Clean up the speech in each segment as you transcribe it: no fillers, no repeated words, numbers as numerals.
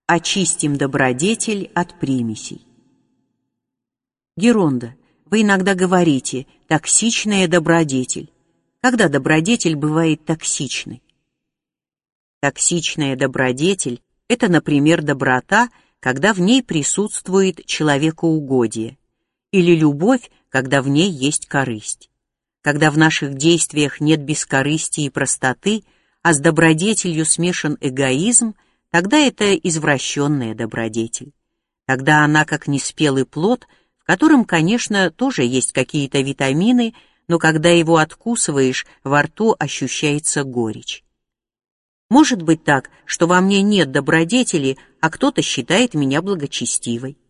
Очистим добродетель от примесей. Геронда, вы иногда говорите «токсичная добродетель». Когда добродетель бывает токсичной? Токсичная добродетель – это, например, доброта, когда в ней присутствует человекоугодие, или любовь, когда в ней есть корысть. Когда в наших действиях нет бескорыстия и простоты, а с добродетелью смешан эгоизм, тогда это извращенная добродетель. Тогда она как неспелый плод, в котором, конечно, тоже есть какие-то витамины, но когда его откусываешь, во рту ощущается горечь. Может быть так, что во мне нет добродетели, а кто-то считает меня благочестивой.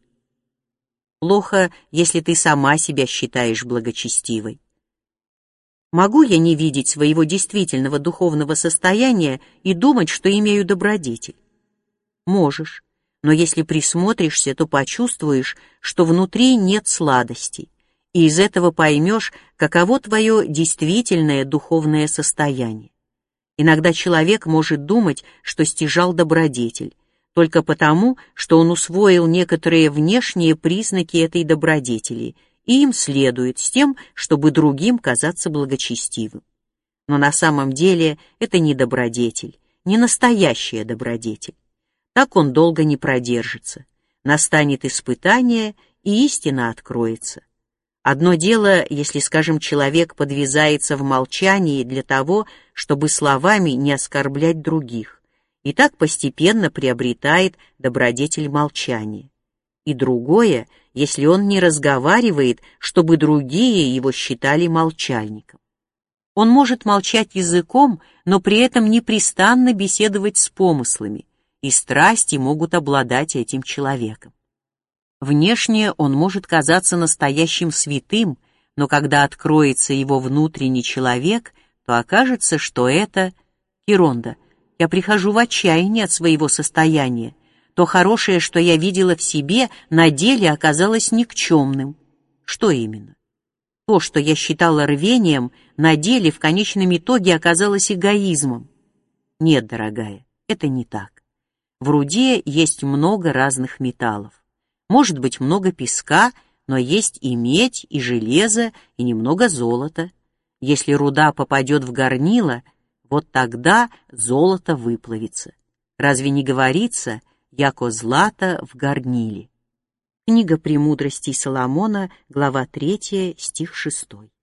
Плохо, если ты сама себя считаешь благочестивой. Могу я не видеть своего действительного духовного состояния и думать, что имею добродетель? Можешь, но если присмотришься, то почувствуешь, что внутри нет сладостей, и из этого поймешь, каково твое действительное духовное состояние. Иногда человек может думать, что стяжал добродетель, только потому, что он усвоил некоторые внешние признаки этой добродетели, и им следует с тем, чтобы другим казаться благочестивым. Но на самом деле это не добродетель, не настоящая добродетель. Так он долго не продержится. Настанет испытание, и истина откроется. Одно дело, если, скажем, человек подвязается в молчании для того, чтобы словами не оскорблять других, и так постепенно приобретает добродетель молчания. И другое, если он не разговаривает, чтобы другие его считали молчальником. Он может молчать языком, но при этом непрестанно беседовать с помыслами, и страсти могут обладать этим человеком. Внешне он может казаться настоящим святым, но когда откроется его внутренний человек, то окажется, что это Геронда. Я прихожу в отчаяние от своего состояния. То хорошее, что я видела в себе, на деле оказалось никчемным. Что именно? То, что я считала рвением, на деле в конечном итоге оказалось эгоизмом. Нет, дорогая, это не так. В руде есть много разных металлов. Может быть, много песка, но есть и медь, и железо, и немного золота. Если руда попадет в горнило, вот тогда золото выплавится. Разве не говорится «яко злато в горниле»? Книга «Премудростей Соломона», глава 3, стих 6.